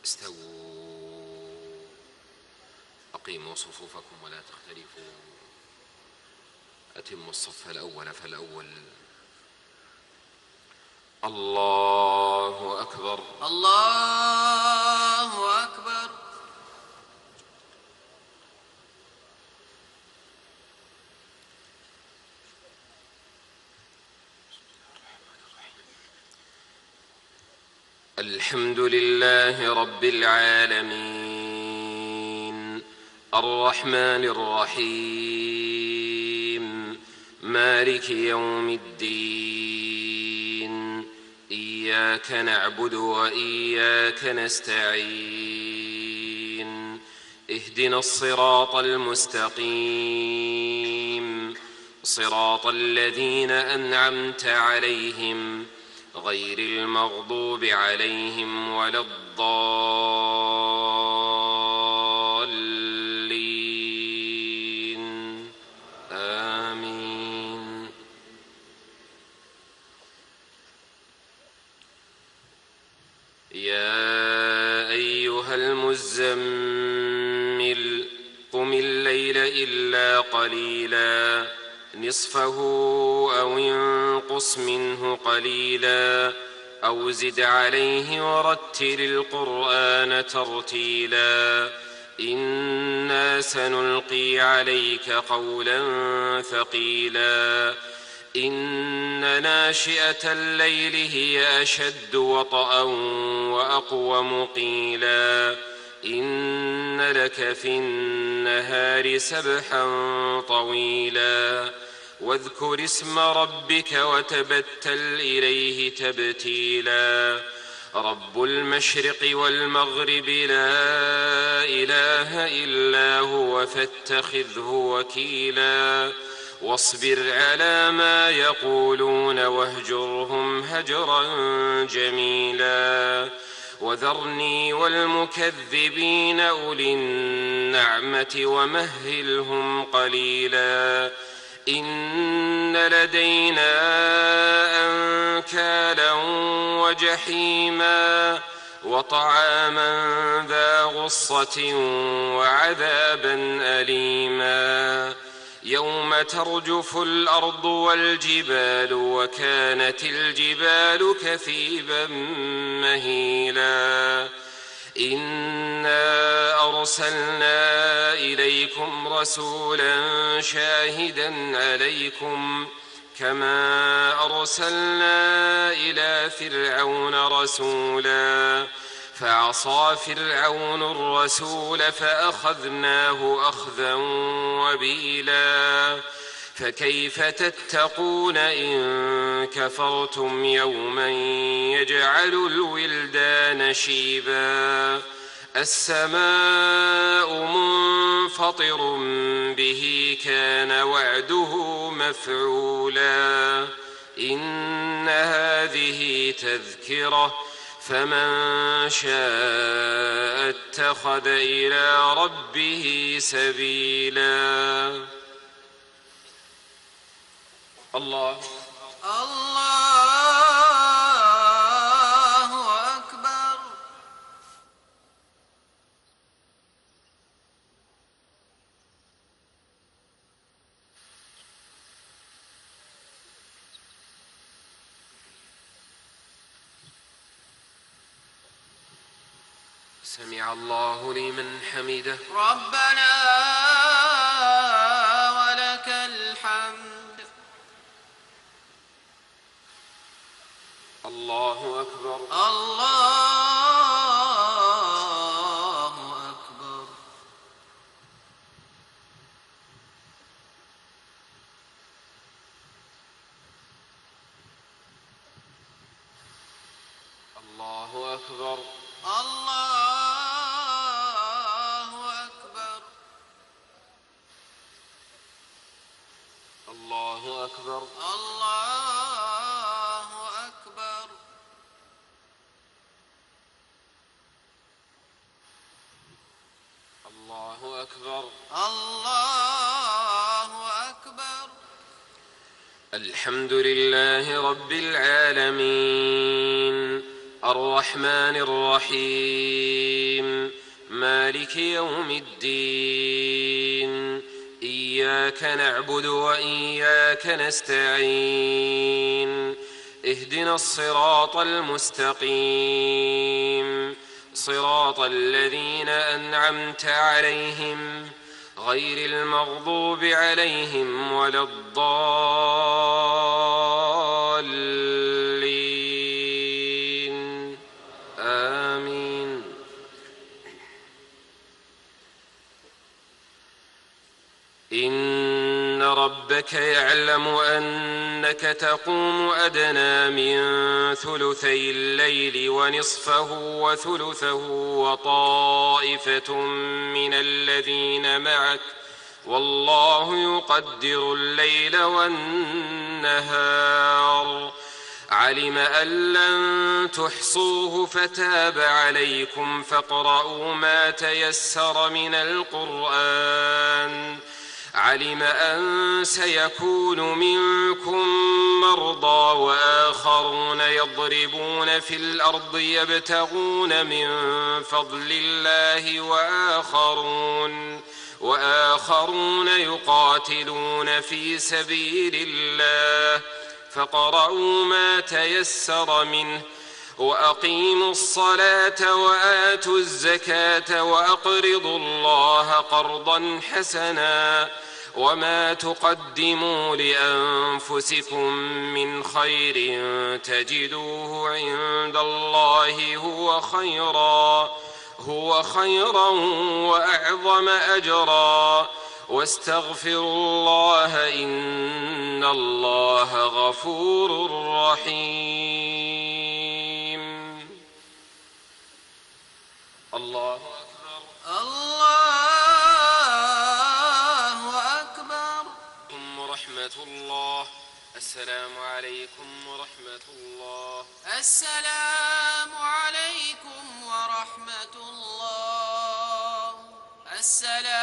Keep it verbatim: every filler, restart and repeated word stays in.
استووا أقيموا صفوفكم ولا تختلفوا. أتموا الصف الأول فالأول. الله أكبر الله أكبر. الحمد لله رب العالمين الرحمن الرحيم مالك يوم الدين. إياك نعبد وإياك نستعين. اهدنا الصراط المستقيم صراط الذين أنعمت عليهم غير المغضوب عليهم ولا الضالين. آمين. يا أيها المزمل قم الليل إلا قليلا نصفه أو انقص منه قليلا أو زد عليه ورتل القرآن ترتيلا. إنا سنلقي عليك قولا ثقيلا. إن ناشئة الليل هي أشد وطئا وأقوم قيلا. إن لك في النهار سبحا طويلا. واذكر اسم ربك وتبتل إليه تبتيلا. رب المشرق والمغرب لا إله إلا هو فاتخذه وكيلا. واصبر على ما يقولون واهجرهم هجرا جميلا. وذرني والمكذبين أولي النعمة ومهلهم قليلا. إن لدينا أنكالا وجحيما وطعاما ذا غصة وعذابا أليما. يوم ترجف الأرض والجبال وكانت الجبال كثيبا مهيلا. إنا أرسلنا إليكم رسولا شاهدا عليكم كما أرسلنا إلى فرعون رسولا. فعصى فرعون الرسول فأخذناه أخذا وبيلا. فكيف تتقون إن كفرتم يوما يجعل الولدان شيبا. السماء منفطر به كان وعده مفعولا. إن هذه تذكرة فمن شاء اتخذ إلى ربه سبيلا. الله الله أكبر. سمع الله لمن حمده. ربنا ولك الحمد. الله أكبر. الله أكبر. الله أكبر. الله أكبر. الله أكبر. الله أكبر. الله أكبر. الله أكبر. الحمد لله رب العالمين الرحمن الرحيم مالك يوم الدين إياك نعبد وإياك نستعين اهدنا الصراط المستقيم صراط الذين أنعمت عليهم غير المغضوب عليهم ولا الضالين آمين. إن ربك يعلم أنك تقوم أدنى من ثلثي الليل ونصفه وثلثه وطائفة من الذين معك والله يقدر الليل والنهار علم أن لن تحصوه فتاب عليكم فاقرؤوا ما تيسر من القرآن علم أن سيكون منكم مرضى وآخرون يضربون في الأرض يبتغون من فضل الله وآخرون, وآخرون يقاتلون في سبيل الله فاقرؤوا ما تيسر منه وأقيموا الصلاة وآتوا الزكاة وأقرضوا الله قرضا حسنا وما تقدموا لأنفسكم من خير تجدوه عند الله هو خيرا هو خيرا وأعظم أجرا واستغفروا الله إن الله غفور رحيم. الله أكبر الله أكبر. ورحمة الله. السلام عليكم ورحمة الله. السلام عليكم ورحمة الله. السلام